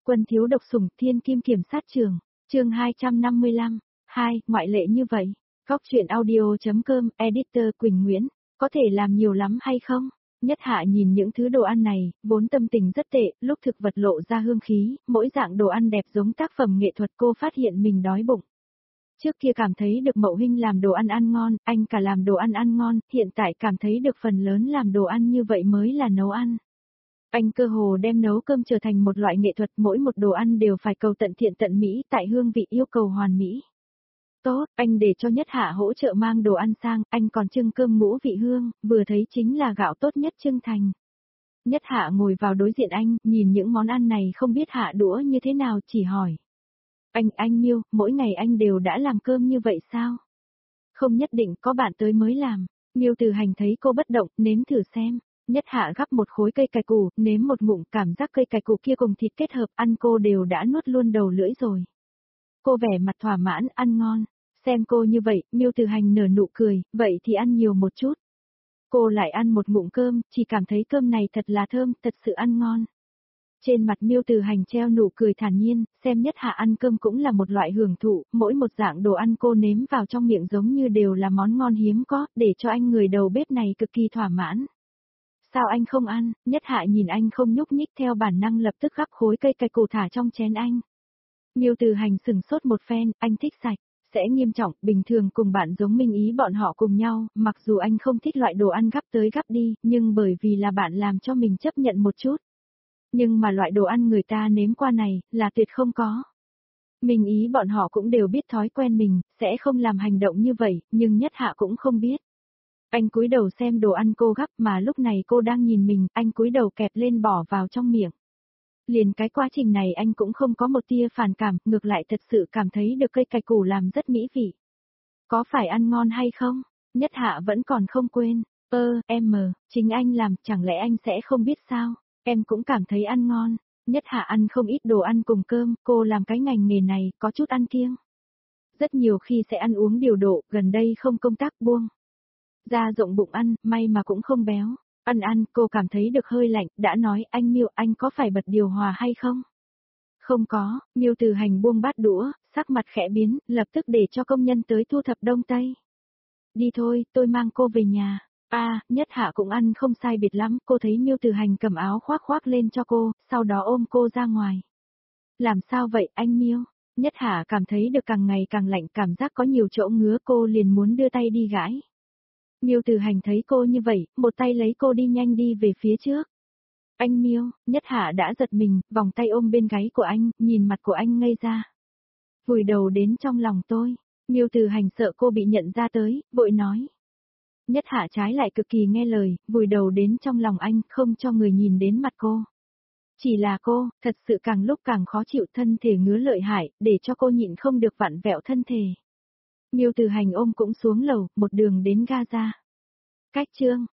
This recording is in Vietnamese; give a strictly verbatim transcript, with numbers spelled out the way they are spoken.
Quân thiếu độc sủng thiên kim kiểm sát trường, chương hai trăm năm mươi lăm, hai, ngoại lệ như vậy. Góc truyện audio.com, editor Quỳnh Nguyễn, có thể làm nhiều lắm hay không? Nhất Hạ nhìn những thứ đồ ăn này, vốn tâm tình rất tệ, lúc thực vật lộ ra hương khí, mỗi dạng đồ ăn đẹp giống tác phẩm nghệ thuật cô phát hiện mình đói bụng. Trước kia cảm thấy được Mậu Hinh làm đồ ăn ăn ngon, anh cả làm đồ ăn ăn ngon, hiện tại cảm thấy được phần lớn làm đồ ăn như vậy mới là nấu ăn. Anh cơ hồ đem nấu cơm trở thành một loại nghệ thuật, mỗi một đồ ăn đều phải cầu tận thiện tận mỹ, tại hương vị yêu cầu hoàn mỹ. Tốt, anh để cho Nhất Hạ hỗ trợ mang đồ ăn sang, anh còn trưng cơm ngũ vị hương, vừa thấy chính là gạo tốt nhất trưng thành. Nhất Hạ ngồi vào đối diện anh, nhìn những món ăn này không biết hạ đũa như thế nào, chỉ hỏi. Anh, anh Miêu, mỗi ngày anh đều đã làm cơm như vậy sao? Không nhất định, có bạn tới mới làm. Miêu Từ Hành thấy cô bất động, nếm thử xem. Nhất Hạ gắp một khối cây cải củ, nếm một ngụm, cảm giác cây cải củ kia cùng thịt kết hợp, ăn cô đều đã nuốt luôn đầu lưỡi rồi. Cô vẻ mặt thỏa mãn, ăn ngon. Xem cô như vậy, Miêu Từ Hành nở nụ cười, vậy thì ăn nhiều một chút. Cô lại ăn một ngụm cơm, chỉ cảm thấy cơm này thật là thơm, thật sự ăn ngon. Trên mặt Miêu Từ Hành treo nụ cười thản nhiên, xem Nhất Hạ ăn cơm cũng là một loại hưởng thụ, mỗi một dạng đồ ăn cô nếm vào trong miệng giống như đều là món ngon hiếm có, để cho anh người đầu bếp này cực kỳ thỏa mãn. Sao anh không ăn? Nhất Hạ nhìn anh không nhúc nhích theo bản năng lập tức gắp khối cây cải củ thả trong chén anh. Miêu Từ Hành sừng sốt một phen, anh thích sạch, sẽ nghiêm trọng, bình thường cùng bạn giống Minh Ý bọn họ cùng nhau, mặc dù anh không thích loại đồ ăn gắp tới gắp đi, nhưng bởi vì là bạn làm cho mình chấp nhận một chút. Nhưng mà loại đồ ăn người ta nếm qua này, là tuyệt không có. Minh Ý bọn họ cũng đều biết thói quen mình, sẽ không làm hành động như vậy, nhưng Nhất Hạ cũng không biết. Anh cúi đầu xem đồ ăn cô gắp mà lúc này cô đang nhìn mình, anh cúi đầu kẹp lên bỏ vào trong miệng. Liền cái quá trình này anh cũng không có một tia phản cảm, ngược lại thật sự cảm thấy được cây cải củ làm rất mỹ vị. Có phải ăn ngon hay không? Nhất Hạ vẫn còn không quên. Ơ, em mờ, chính anh làm, chẳng lẽ anh sẽ không biết sao? Em cũng cảm thấy ăn ngon. Nhất Hạ ăn không ít đồ ăn cùng cơm, cô làm cái ngành nghề này, có chút ăn kiêng. Rất nhiều khi sẽ ăn uống điều độ, gần đây không công tác buông. Ra rộng bụng ăn, may mà cũng không béo. Ăn ăn, cô cảm thấy được hơi lạnh, đã nói, anh Miêu, anh có phải bật điều hòa hay không? Không có, Miêu Từ Hành buông bát đũa, sắc mặt khẽ biến, lập tức để cho công nhân tới thu thập đông tây. Đi thôi, tôi mang cô về nhà. À, Nhất Hạ cũng ăn không sai biệt lắm, cô thấy Miêu Từ Hành cầm áo khoác khoác lên cho cô, sau đó ôm cô ra ngoài. Làm sao vậy, anh Miêu? Nhất Hạ cảm thấy được càng ngày càng lạnh, cảm giác có nhiều chỗ ngứa, cô liền muốn đưa tay đi gãi. Miêu Từ Hành thấy cô như vậy, một tay lấy cô đi nhanh đi về phía trước. Anh Miêu, Nhất Hạ đã giật mình, vòng tay ôm bên gáy của anh, nhìn mặt của anh ngây ra. Vùi đầu đến trong lòng tôi. Miêu Từ Hành sợ cô bị nhận ra tới, vội nói. Nhất Hạ trái lại cực kỳ nghe lời, vùi đầu đến trong lòng anh, không cho người nhìn đến mặt cô. Chỉ là cô, thật sự càng lúc càng khó chịu, thân thể ngứa lợi hại, để cho cô nhịn không được vặn vẹo thân thể. Miêu Từ Hành ôm cũng xuống lầu, một đường đến ga ra. Cách chương,